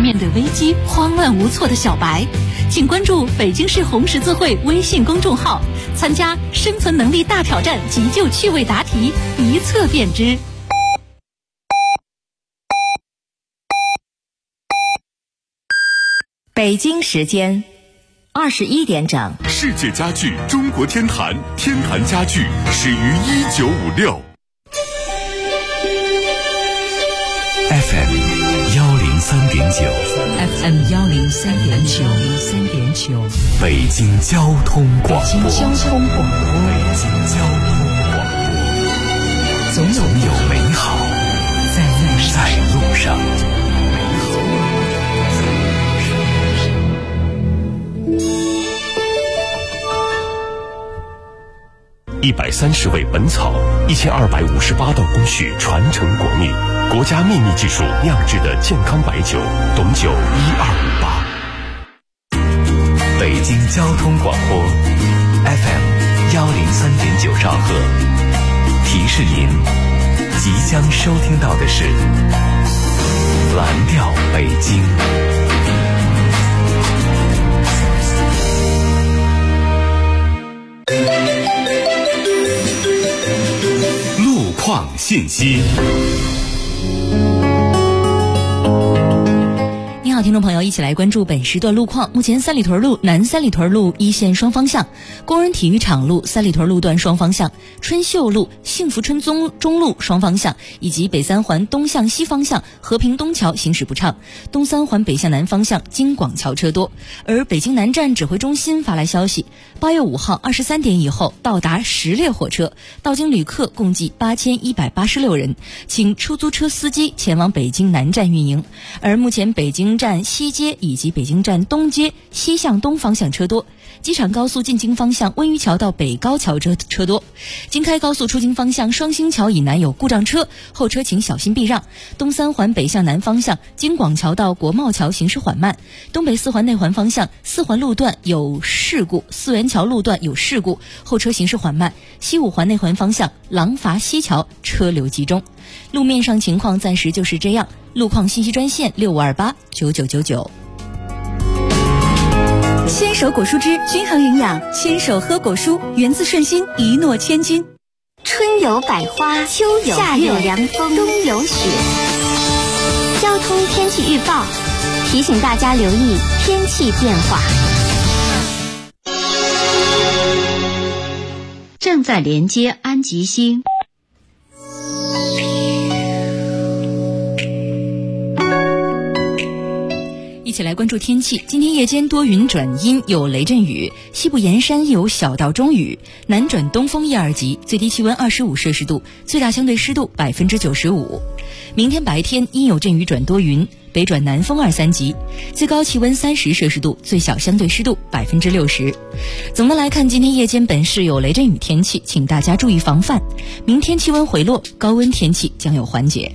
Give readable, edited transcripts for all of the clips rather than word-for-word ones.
面对危机慌乱无措的小白，请关注北京市红十字会微信公众号，参加生存能力大挑战急救趣味答题，一测便知。 北京时间21点整。 世界家具中国天坛，天坛家具始于1956。FM 103.9 FM 103.9 北京交通广播。 北京交通广播。 总有美好在路上。130味本草，1258道工序传承国秘，国家秘密技术酿制的健康白酒，董酒1258。北京交通广播 FM 103.9兆赫，提示您即将收听到的是蓝调北京。路况信息。 你好，听众朋友，一起来关注本时段路况。目前三里屯路、南三里屯路一线双方向、工人体育场路三里屯路段双方向、春秀路、幸福春中路双方向，以及北三环东向西方向和平东桥行驶不畅，东三环北向南方向京广桥车多。而北京南站指挥中心发来消息，8月5号23点以后到达10列火车，到京旅客共计8186人，请出租车司机前往北京南站运营。而目前北京站西街以及北京站东街西向东方向车多，机场高速进京方向温榆桥到北高桥车多，京开高速出京方向双星桥以南有故障车，后车请小心避让。东三环北向南方向京广桥到国贸桥行驶缓慢，东北四环内环方向四环路段有事故，四元桥路段有事故，后车行驶缓慢。西五环内环方向廊坊西桥车流集中。路面上情况暂时就是这样，路况信息专线65289999。 鲜手果蔬汁均衡营养，鲜手喝果蔬，源自顺心，一诺千金。 春有百花，秋有夏有凉风，冬有雪。交通天气预报提醒大家留意天气变化。 正在连接安吉星。 一起来关注天气。今天夜间多云转阴，有雷阵雨，西部沿山有小到中雨，南转东风1、2级，最低气温25摄氏度，最大相对湿度95%。明天白天阴有阵雨转多云，北转南风2、3级，最高气温30摄氏度，最小相对湿度60%。总的来看，今天夜间本市有雷阵雨天气，请大家注意防范。明天气温回落，高温天气将有缓解。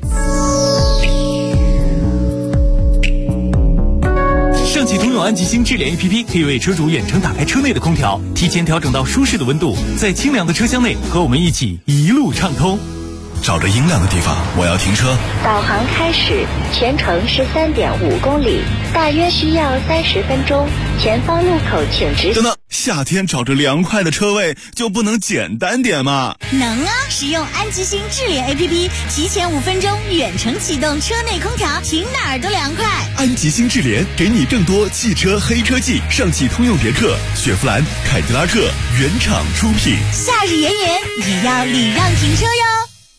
上汽通用安吉星智联 APP 可以为车主远程打开车内的空调，提前调整到舒适的温度，在清凉的车厢内和我们一起一路畅通。 找着阴凉的地方，我要停车。 导航开始，全程13.5公里，大约需要30分钟。前方路口请直行。 等等，夏天找着凉快的车位就不能简单点吗？ 能啊！使用安吉星智联 APP， 提前5分钟远程启动车内空调，停哪儿都凉快。 安吉星智联给你更多汽车黑科技，上汽通用别克、雪佛兰、凯迪拉克原厂出品。 夏日炎炎，也要礼让停车哟。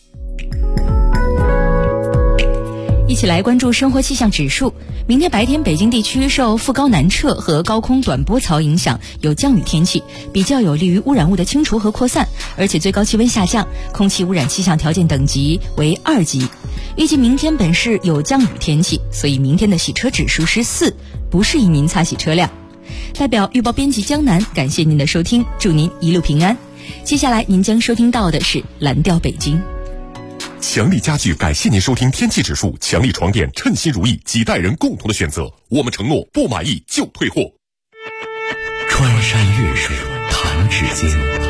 一起来关注生活气象指数。明天白天北京地区受副高南撤和高空短波槽影响，有降雨天气，比较有利于污染物的清除和扩散，而且最高气温下降，空气污染气象条件等级为2级。预计明天本市有降雨天气，所以明天的洗车指数是4，不适宜您擦洗车辆。代表预报编辑江南，感谢您的收听，祝您一路平安。接下来您将收听到的是蓝调北京。 强力家具感谢您收听天气指数，强力床垫称心如意，几代人共同的选择，我们承诺不满意就退货。 穿山越水弹指间，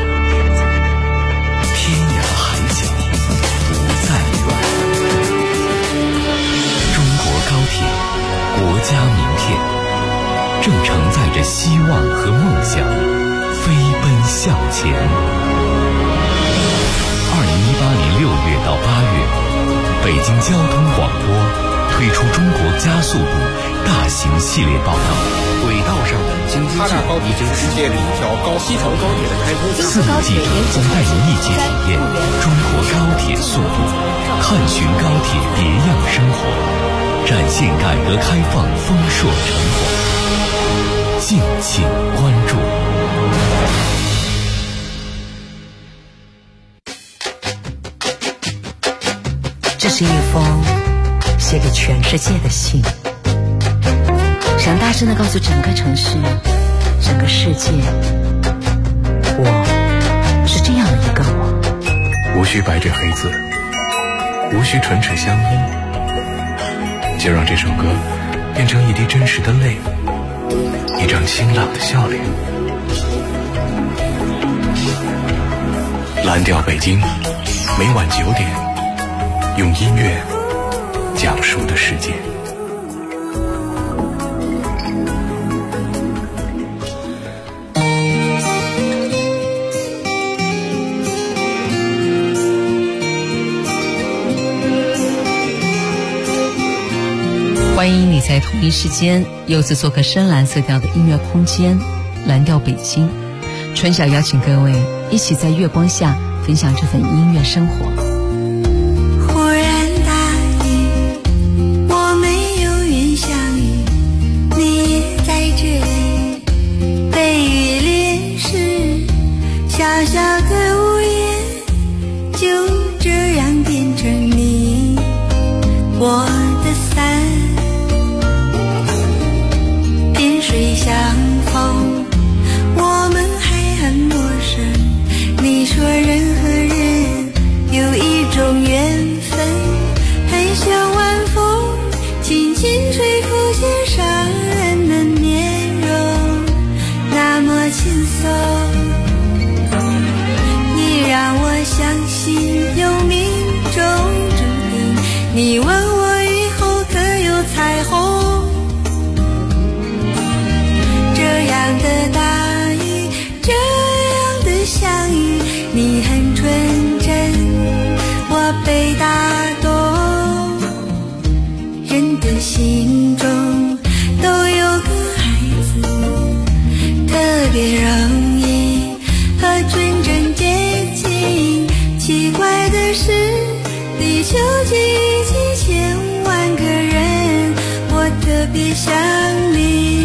天涯海角不再远。中国高铁，国国家名片，正承载着希望和梦想，飞奔向前。2018年6月到8月，北京交通广播推出中国加速度大型系列报道。 轨道上的京津冀已经世界第一条西成高铁的开通。 4名记者将带您一起体验中国高铁速度，探寻高铁别样生活，展现改革开放丰硕成果。敬请关注。 这是一封写给全世界的信，想大声地告诉整个城市、整个世界，我是这样的一个我。 无需白纸黑字，无需唇齿相依，就让这首歌变成一滴真实的泪，一张清朗的笑脸。蓝调北京，每晚9点，用音乐讲述的世界。 欢迎你在同一时间又次做客深蓝色调的音乐空间，蓝调北京。春晓邀请各位一起在月光下分享这份音乐生活。 忽然大雨，我们有缘相遇，你也在这里。被雨淋湿，小小的屋檐就这样变成你我的伞。水相逢，我们还很陌生。你说人和人有一种缘分，很像晚风轻轻吹拂肩上人的面容，那么轻松。你让我相信有命中注定，你问我以后可有彩虹。这样的大雨，这样的相遇，你很纯真，我被打动。人的心中都有个孩子，特别容易和纯真接近。奇怪的是，地球几亿几千万个人，我特别想你。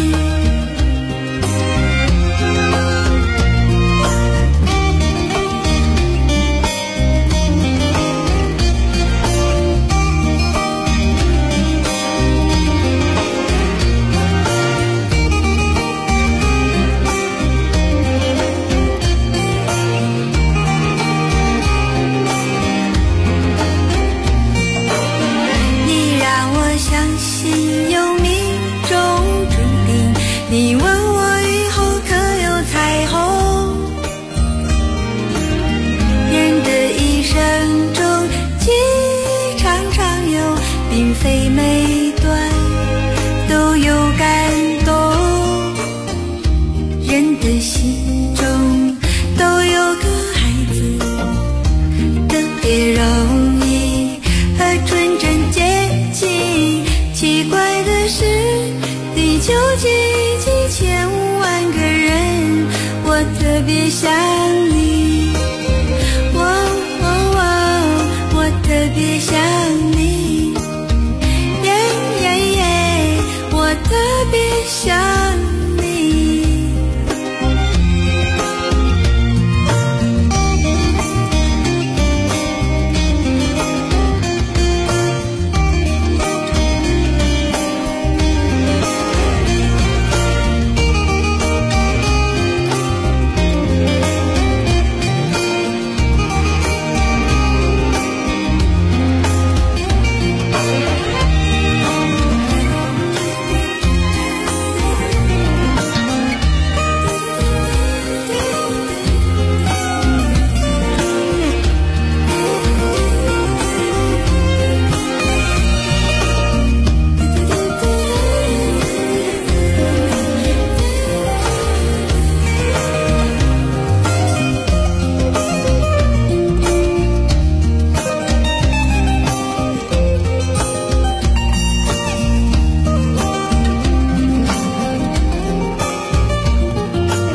你问我以后可有彩虹？人的一生中，记忆常常有，并非每段都有感动。人的心中都有个孩子，特别容易和纯真接近。奇怪的是，地球几千万个人，我特别想你，我特别想你，我特别想你。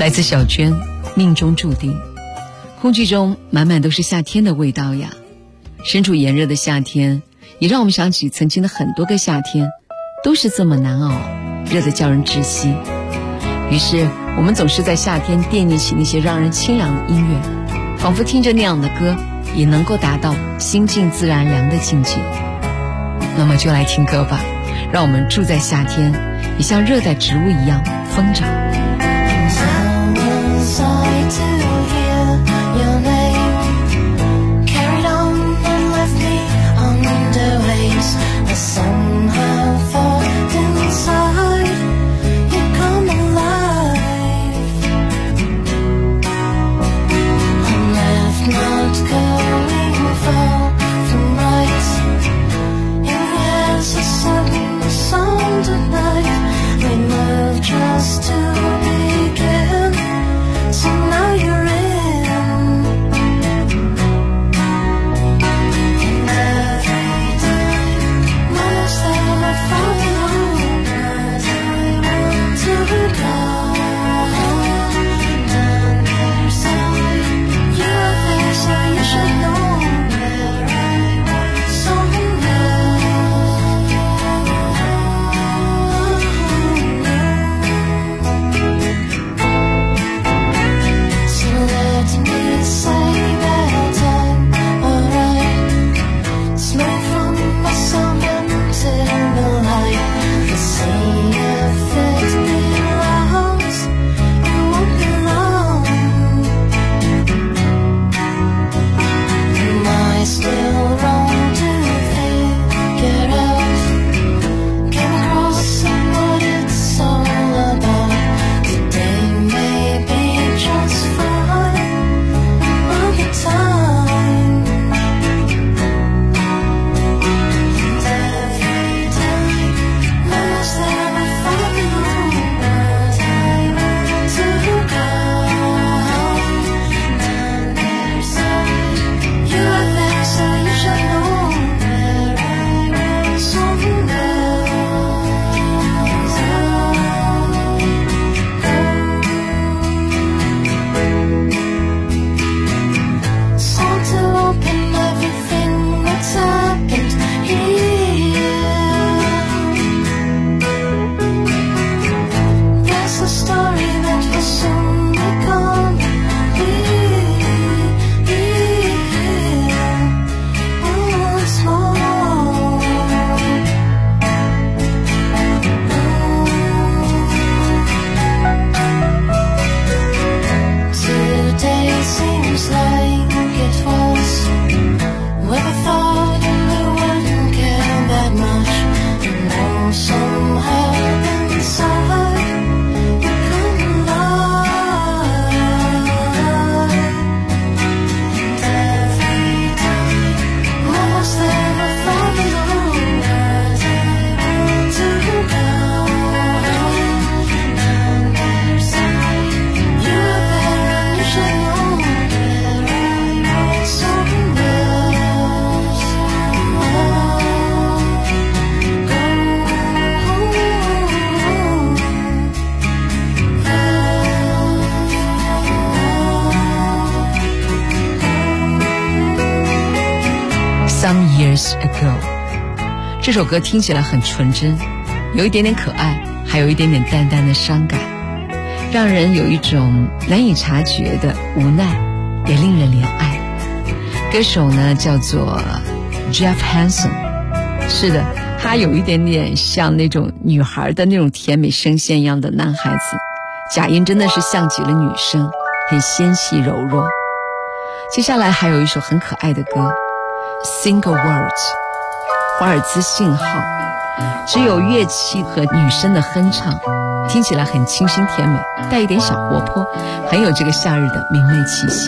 来自小娟，命中注定。空气中满满都是夏天的味道呀。身处炎热的夏天，也让我们想起曾经的很多个夏天都是这么难熬，热得叫人窒息。于是我们总是在夏天惦念起那些让人清凉的音乐，仿佛听着那样的歌也能够达到心静自然凉的境界。那么就来听歌吧，让我们住在夏天，也像热带植物一样疯长。Some years ago， 这首歌听起来很纯真，有一点点可爱，还有一点点淡淡的伤感，让人有一种难以察觉的无奈，也令人怜爱。歌手呢叫做 Jeff Hanson， 是的，他有一点点像那种女孩的那种甜美声线一样的男孩子，假音真的是像极了女生，很纤细柔弱。接下来还有一首很可爱的歌Single Words， 华尔兹信号，只有乐器和女声的哼唱，听起来很清新甜美，带一点小活泼，很有这个夏日的明媚气息。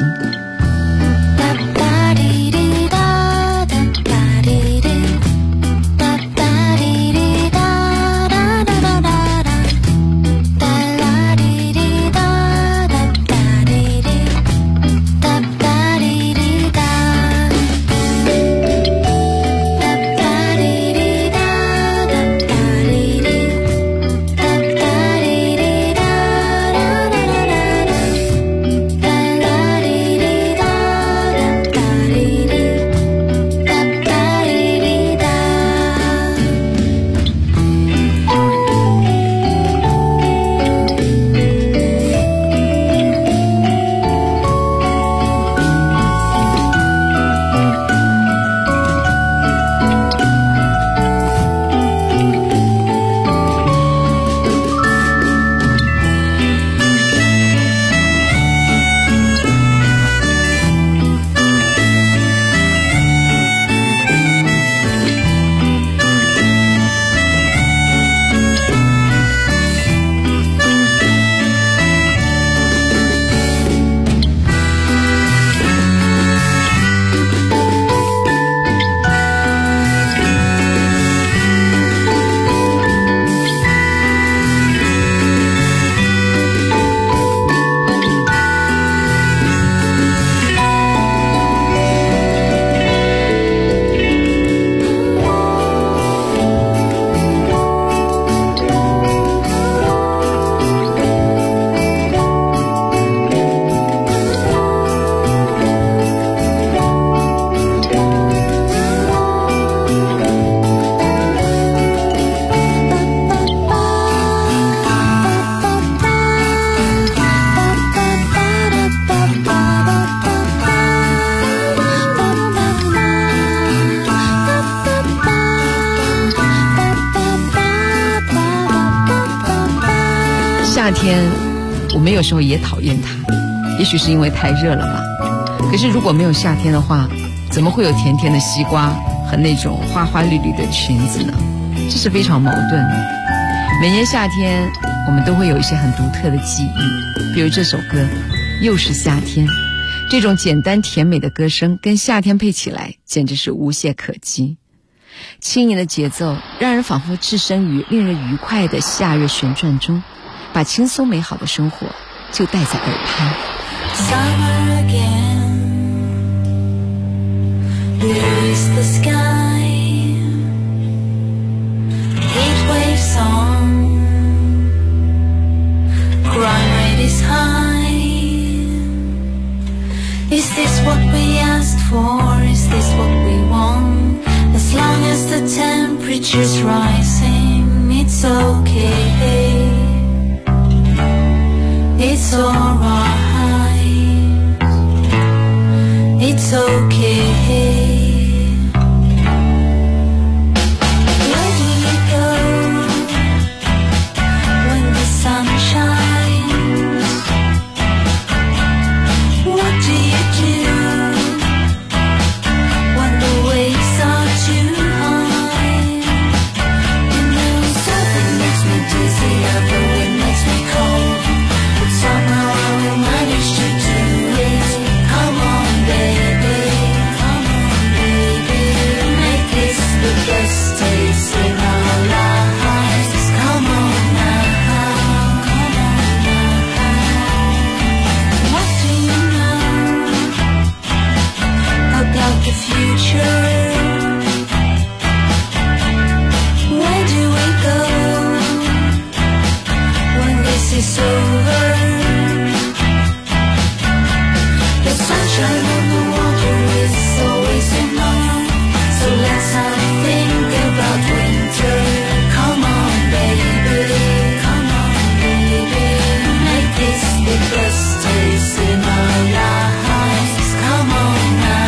夏天我们有时候也讨厌它，也许是因为太热了吧。可是如果没有夏天的话，怎么会有甜甜的西瓜和那种花花绿绿的裙子呢？这是非常矛盾的。每年夏天我们都会有一些很独特的记忆，比如这首歌又是夏天，这种简单甜美的歌声跟夏天配起来简直是无懈可击。轻盈的节奏让人仿佛置身于令人愉快的夏日旋转中，把轻松美好的生活就带在耳畔。 Summer again, blue is the sky, heat waves on, crime rate is high. Is this what we asked for? Is this what we want? As long as the temperature's rising, it's okay, it's alright, it's okay. Where do you go when the sun shines? What do you do when the waves are too high? You know, something makes me dizzy, other wind makes me cold, but somehow I will manage to do it. Come on, baby, make this the best days in our lives. Come on now, what do you know about the future? Where do we go when this is over? The sunshine on the water is always enough, so let's not think about winter. Come on, baby, make this the best days in our lives. Come on now,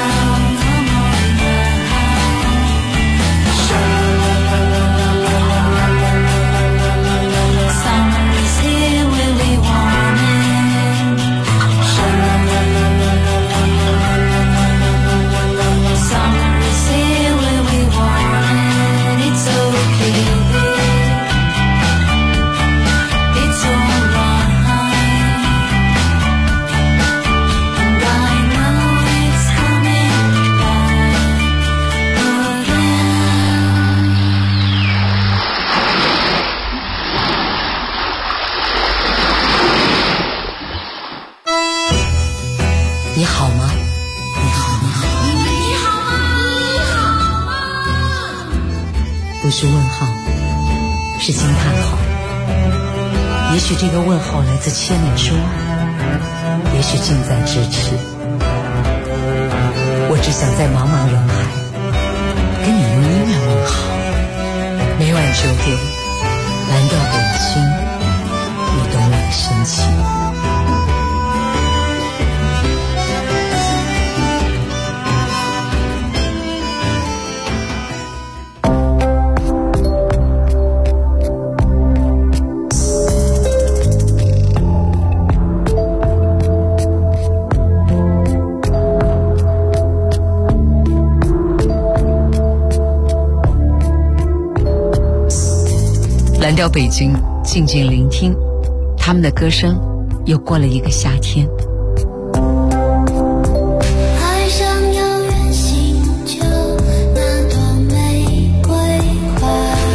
summer is here, will we want it? Summer is here, will we want it? It's okay, it's alright, and I know it's coming back again. 你好吗？你好吗？不是问号，是惊叹号。也许这个问号来自千里之外，也许近在咫尺。我只想在茫茫人海跟你用音乐问好。每晚9点，蓝调北京，与懂你深情。蓝调北京，静静聆听他们的歌声，又过了一个夏天。 爱上遥远星球那朵玫瑰花，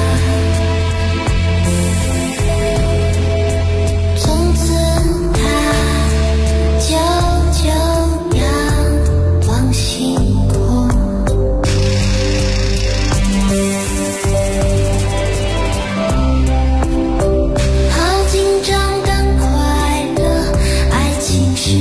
从此它久久仰望星空。好紧张但快乐，爱情是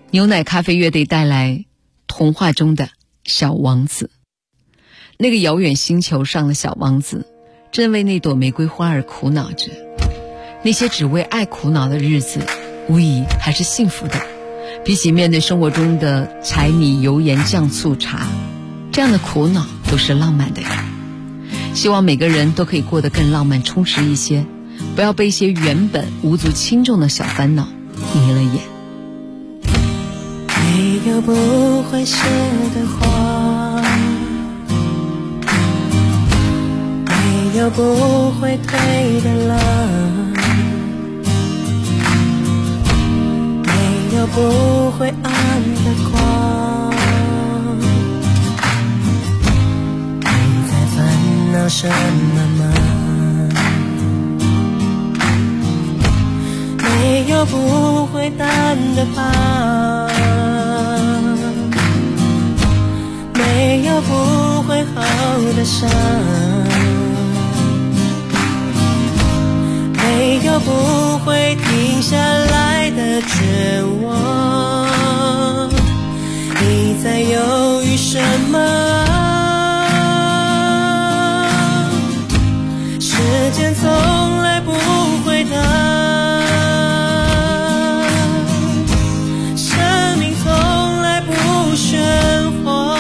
牛奶咖啡乐队带来童话中的小王子。那个遥远星球上的小王子正为那朵玫瑰花而苦恼着，那些只为爱苦恼的日子无疑还是幸福的，比起面对生活中的柴米油盐酱醋茶，这样的苦恼都是浪漫的。希望每个人都可以过得更浪漫充实一些，不要被一些原本无足轻重的小烦恼迷了眼。 没有不会谢的花，没有不会退的浪，没有不会暗的光。你在烦恼什么吗？没有不会淡的疤，没有不会好的伤，没有不会停下来的绝望。你在犹豫什么？时间从来不会等，生命从来不喧哗，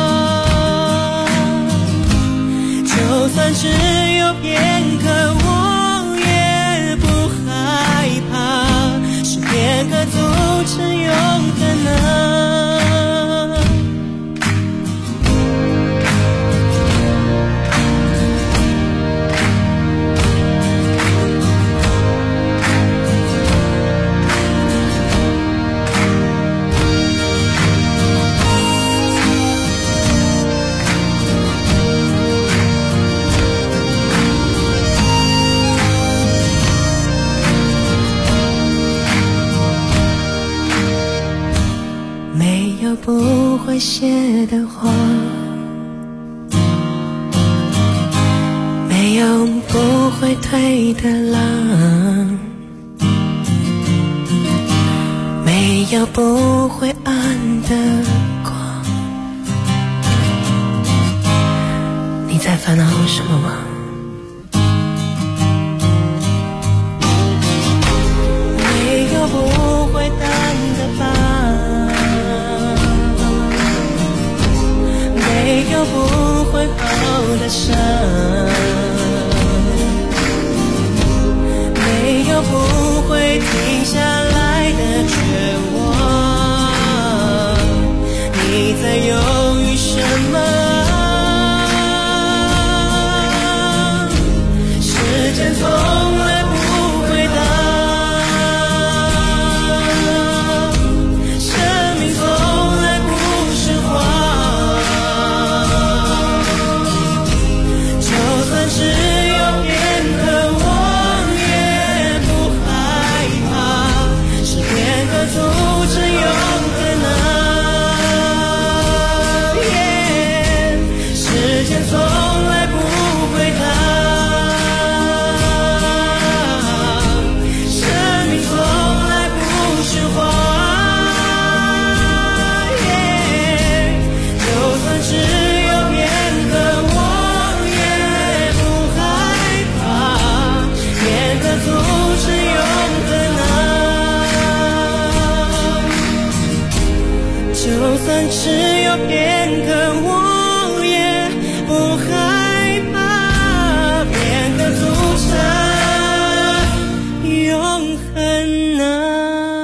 就算只有片刻我也不害怕，是片刻阻止永恒呢。不会谢的花，没有不会退的浪，没有不会暗的光。你在烦恼什么吗？没有不会淡的疤，没有不会好的伤，没有不会停下来的绝望。你在犹豫什么？时间从来不会等，生命从来不是谎，只有片刻我也不害怕，是片刻阻止永恒呢。时间从来不会等，生命从来不是谎，就算只有片刻我也阻止永恒呢。就算只有片刻我也不害怕，片刻阻止永恒呢。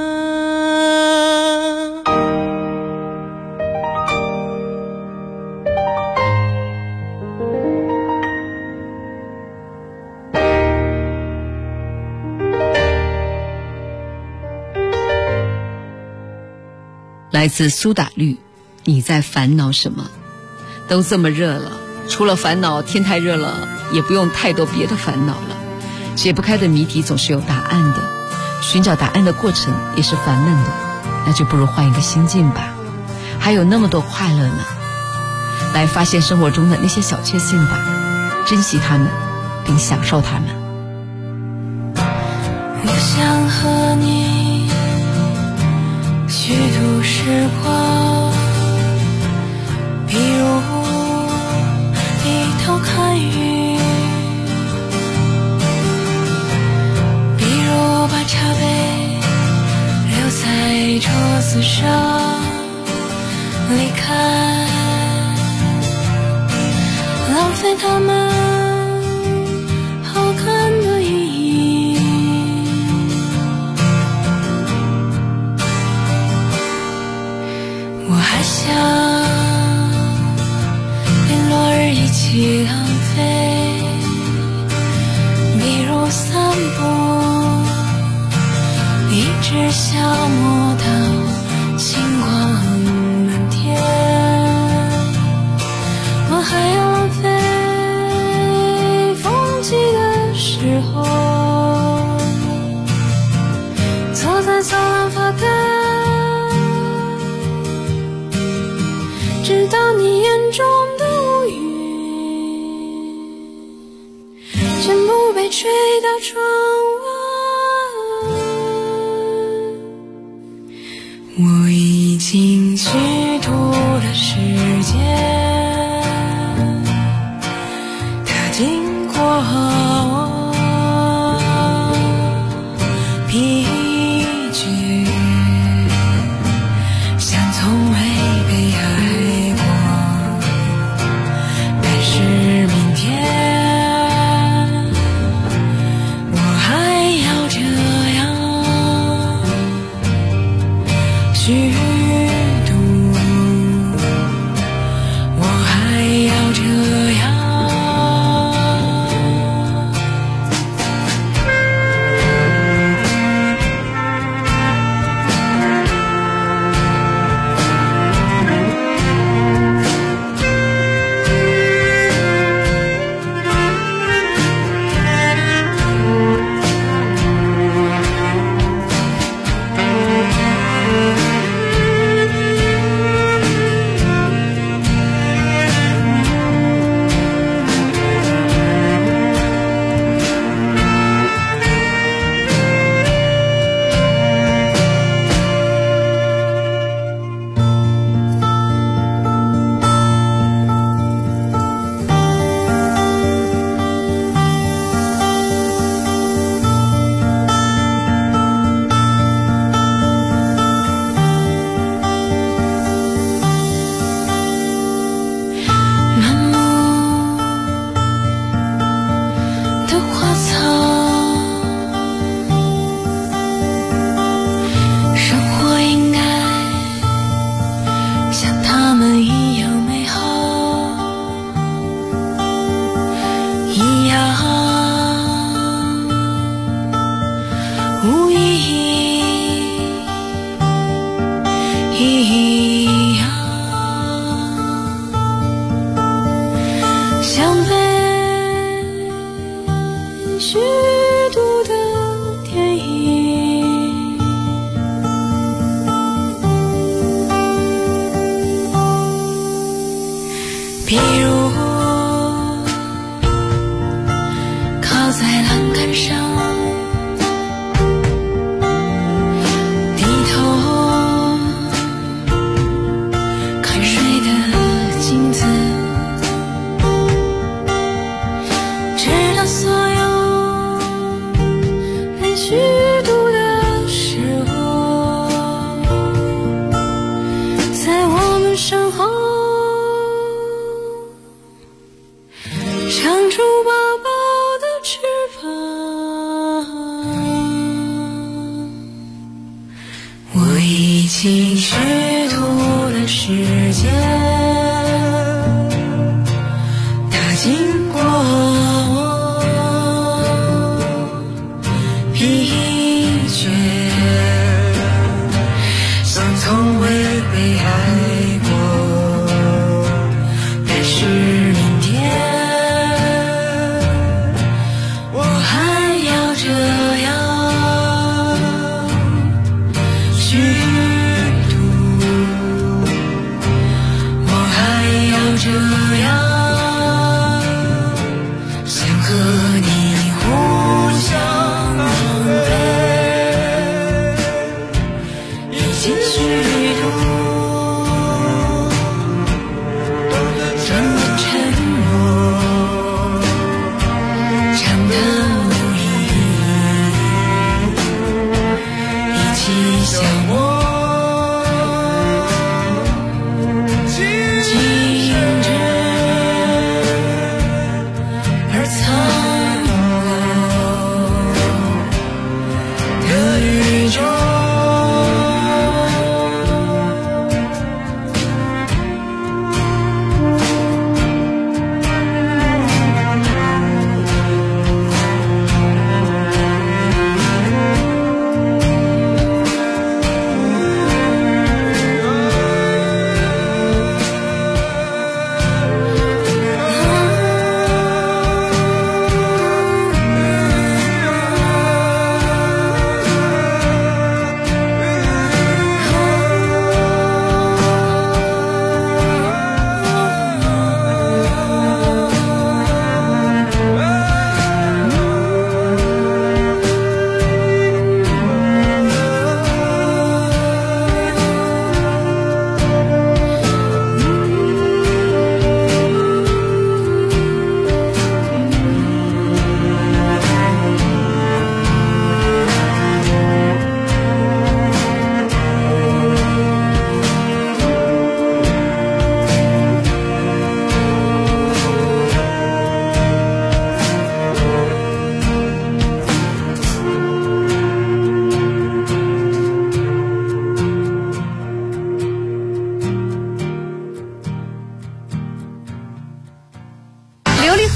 来自苏打绿，你在烦恼什么？都这么热了，除了烦恼，天太热了，也不用太多别的烦恼了。解不开的谜题总是有答案的，寻找答案的过程也是烦闷的，那就不如换一个心境吧。还有那么多快乐呢，来发现生活中的那些小确幸吧，珍惜它们，并享受它们。 我想和你虚度时光，比如低头看雨，比如把茶杯留在桌子上离开，浪费它们好看的意义。我还想跟落日一起浪费，比如散步，一直消磨到星光满天。我还要浪费风起的时候，坐在走廊发呆，直到你眼中的乌云全部被吹到窗外。我已经虚度了时间，它经过我疲倦，像从未被爱过。但是明天我还要这样虚度，我还要这样。无意义一样，像被虚度的电影。比如靠在栏杆上，身后长出薄薄的翅膀，我已经虚度了时间，它经过我疲倦，像从未被爱过。这样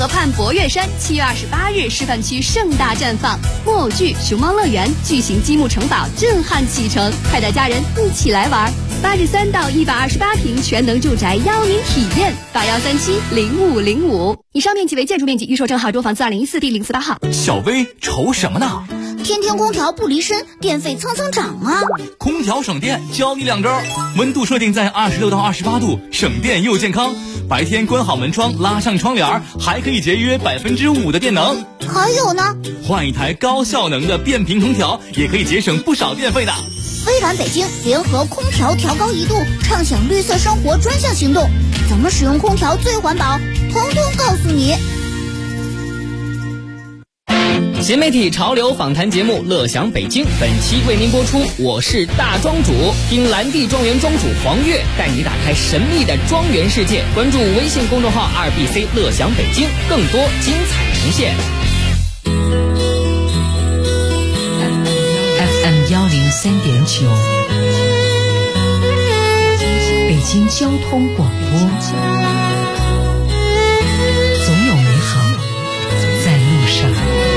河畔博悦山7月28日示范区盛大绽放，木偶剧、熊猫乐园、巨型积木城堡震撼启程，快带家人一起来玩。83到128平全能住宅邀您体验，81370505。以上面积为建筑面积，预售证号中房子2014第048号。 小薇愁什么呢？ 天天空调不离身，电费蹭蹭涨啊！ 空调省电，教你2招：温度设定在26到28度，省电又健康。白天关好门窗，拉上窗帘，还可以节约5%的电能。 还有呢， 换一台高效能的变频空调，也可以节省不少电费的。 微软北京联合空调调高1度，畅享绿色生活专项行动，怎么使用空调最环保，通通告诉你。 新媒体潮流访谈节目《乐享北京》本期为您播出，我是大庄主，听蓝地庄园庄主黄月带你打开神秘的庄园世界。关注微信公众号2BC 乐享北京，更多精彩呈现。 FM 103.9，北京交通广播，总有美好在路上。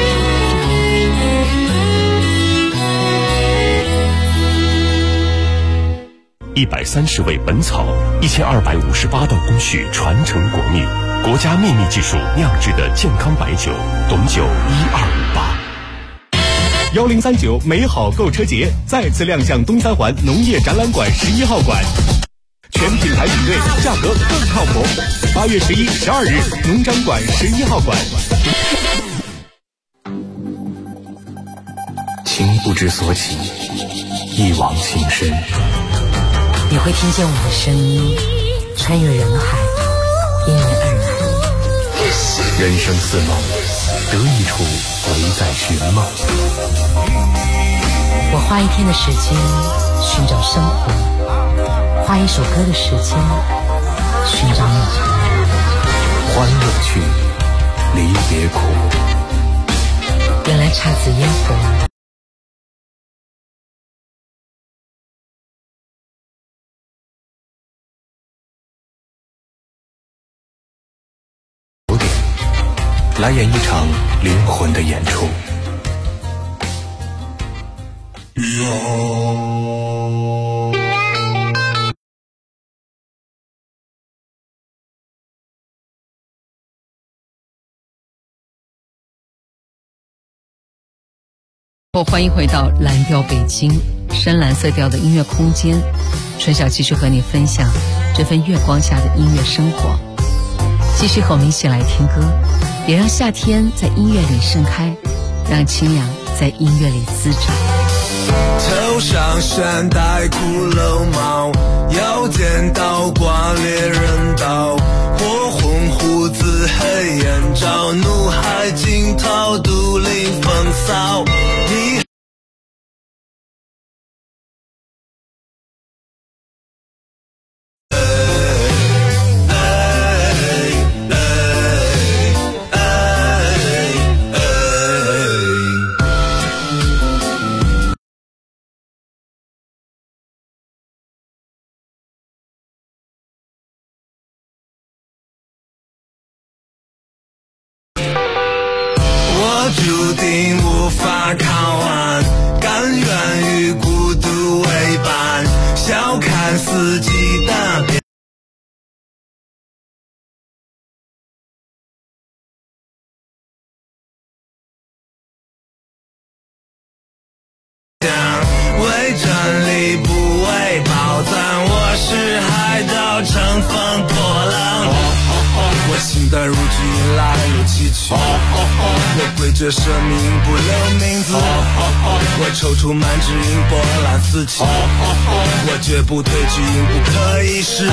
130味本草，1258道工序传承国秘，国家秘密技术酿制的健康白酒，董酒1258。1039美好购车节再次亮相东三环农业展览馆11号馆，全品牌比对，价格更靠谱。8月11、12日，农展馆11号馆。 情不知所起，一往情深。 你会听见我的声音，穿越人海，因你而来。 人生似梦，得一处唯在寻梦。 我花1天的时间寻找生活，花1首歌的时间寻找你。 欢乐去，离别苦。 原来姹紫嫣红。 来演一场灵魂的演出。 欢迎回到蓝调北京，深蓝色调的音乐空间。春晓继续和你分享这份月光下的音乐生活，继续和我们一起来听歌，也让夏天在音乐里盛开，让清凉在音乐里滋长。 头上山戴骷髅帽，腰间刀挂猎人刀，火红胡子黑眼罩，怒海惊涛独领风骚。注定无法靠岸，甘愿与孤独为伴，笑看四季的变。为真理不为宝藏，我是海盗乘风破浪。我心淡如菊，来路崎岖，我跪着舍命不留名字，我踌躇满志云波澜四起，我绝不退居，因不可一世。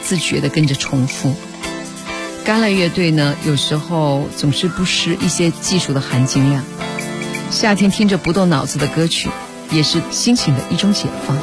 自觉地跟着重复。橄榄乐队呢，有时候总是不失一些技术的含金量。夏天听着不动脑子的歌曲，也是心情的一种解放。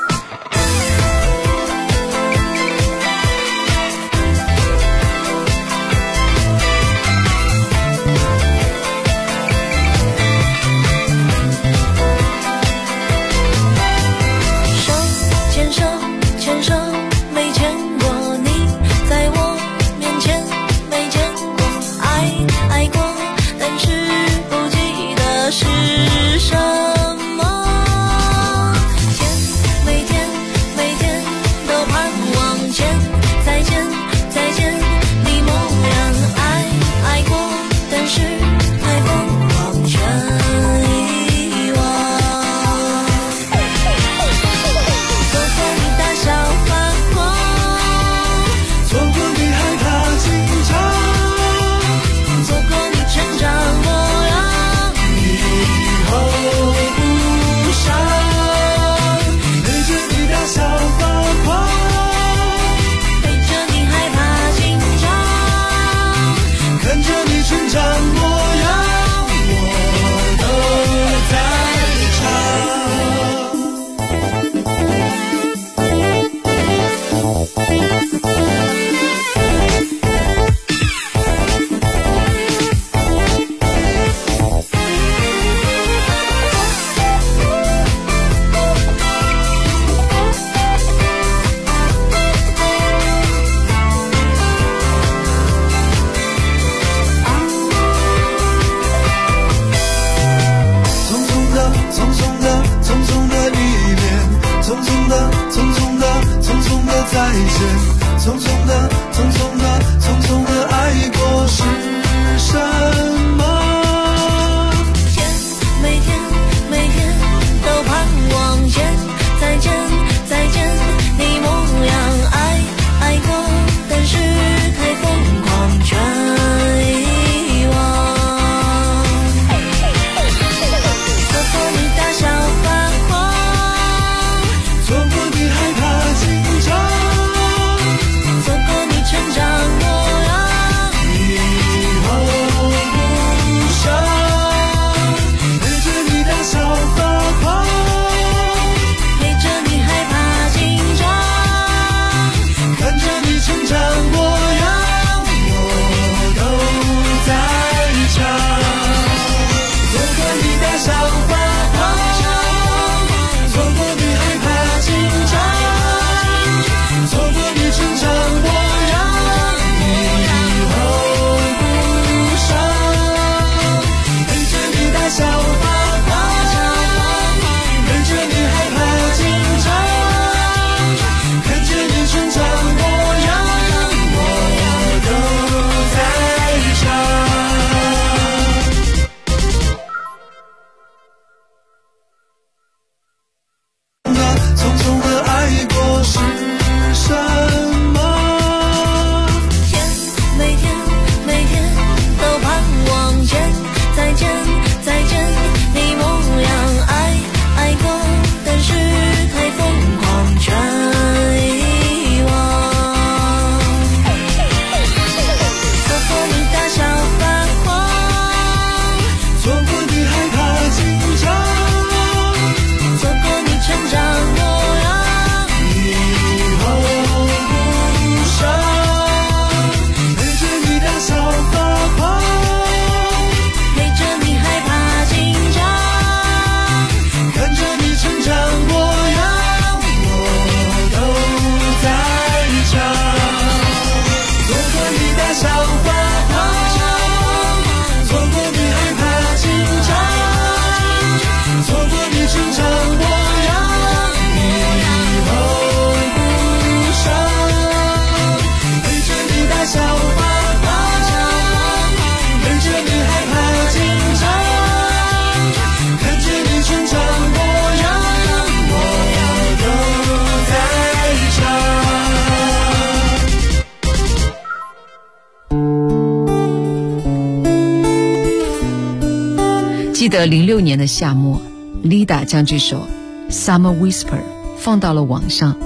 记得06年的夏末 ，Lida 将这首《Summer Whisper》放到了网上，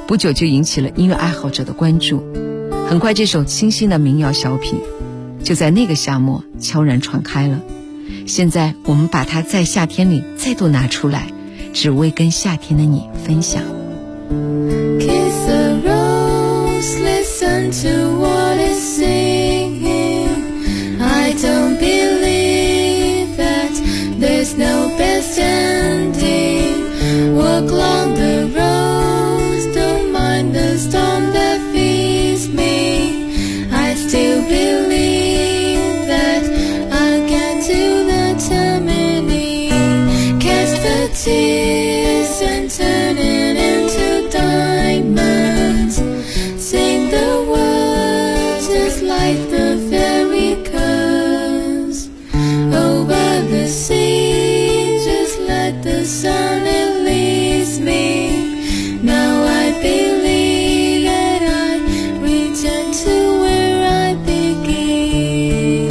不久就引起了音乐爱好者的关注。很快这首清新的民谣小品就在那个夏末悄然传开了。现在我们把它在夏天里再度拿出来，只为跟夏天的你分享。 Kiss a rose, listen to what it's singing. I don't believe that there's no best ending. Walk along the road, don't mind the storm that feeds me. I still believe that I'll get to the terminus. Catch the tears and turn it into diamonds. Sing the words just like the fairy curse. Over the sea, just let the sun it leads me. Now I believe that I return to where I begin.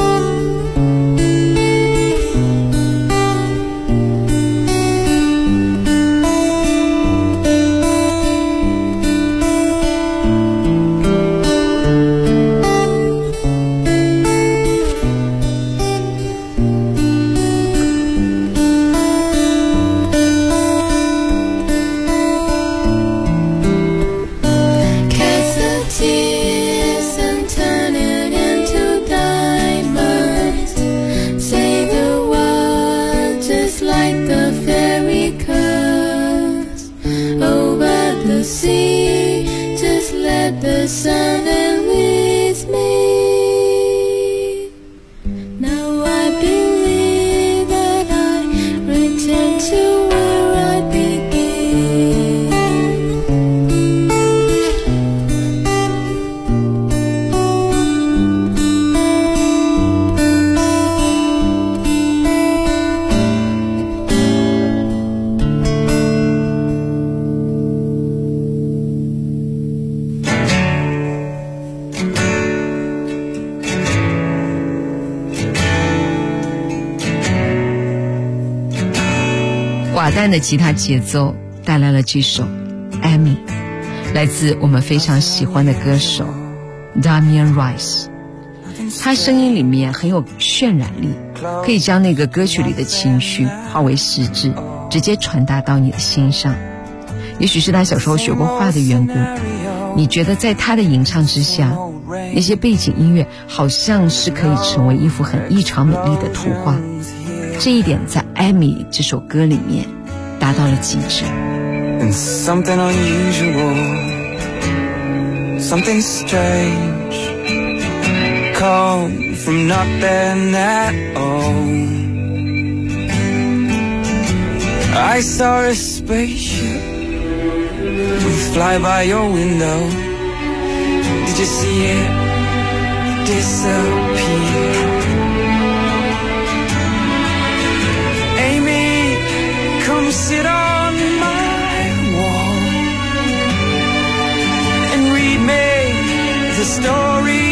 Catch the tears and turn it into diamonds. Say the word just like the fairy curse. Over the sea, just let the sun it leads me. Now I believe that I return to where I begin. 寡淡的吉他节奏带来了这首 Amy， 来自我们非常喜欢的歌手 Damien Rice。 他声音里面很有渲染力，可以将那个歌曲里的情绪化为实质，直接传达到你的心上。也许是他小时候学过画的缘故，你觉得在他的吟唱之下，那些背景音乐好像是可以成为一幅很异常美丽的图画。这一点在 Amy 这首歌里面达到了极致。 And something unusual, something strange, come from nothing at all. I saw a spaceship fly by your window. Did you see it disappear? Amy, come sit on my wall and read me the story.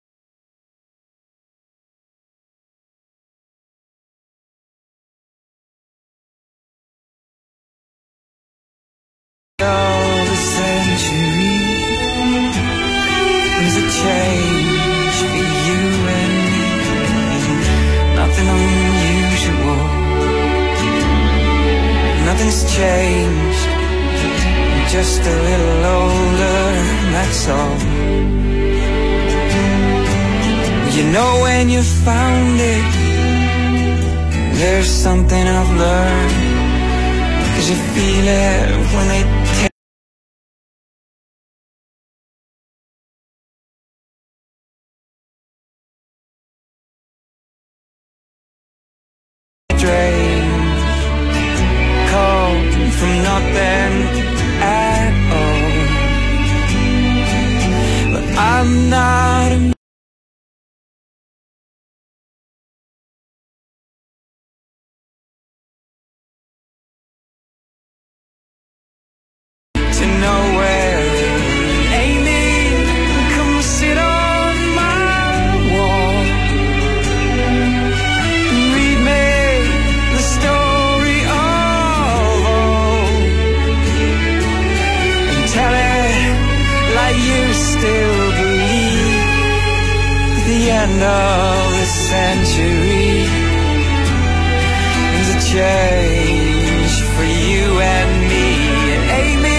Of a century, there's a change for you and me. Nothing unusual, nothing's changed. I'm just a little older, that's all. You know when you found it, there's something I've learned. 'Cause you feel it when they take strange, come from nothing at all. But I'm not a to nowhere. Amy, come sit on my wall and read me the story of all, and tell it end of the century means a change for you and me. Amy.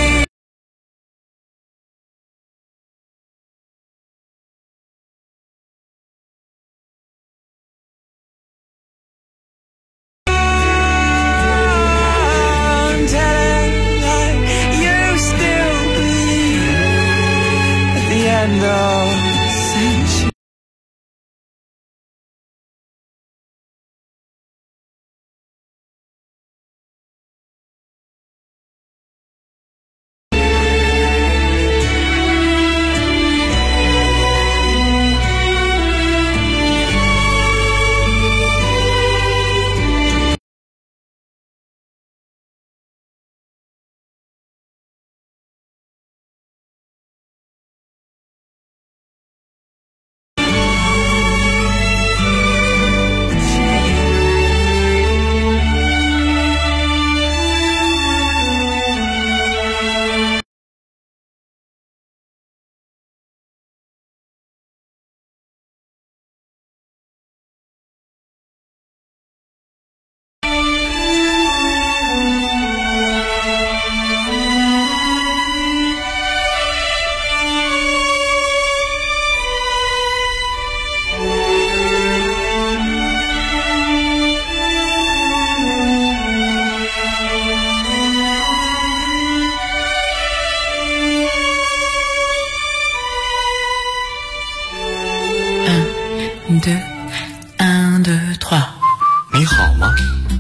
你好吗？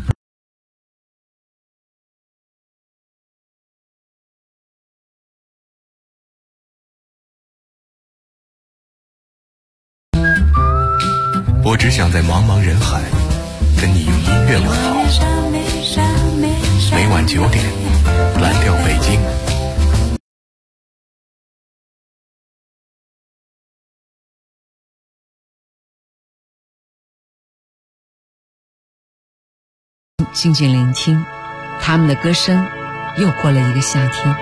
我只想在茫茫人海跟你用音乐问好。每晚9点，蓝调北京。 静静聆听，他们的歌声又过了一个夏天。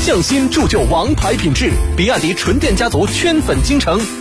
匠心铸就王牌品质，比亚迪纯电家族圈粉京城。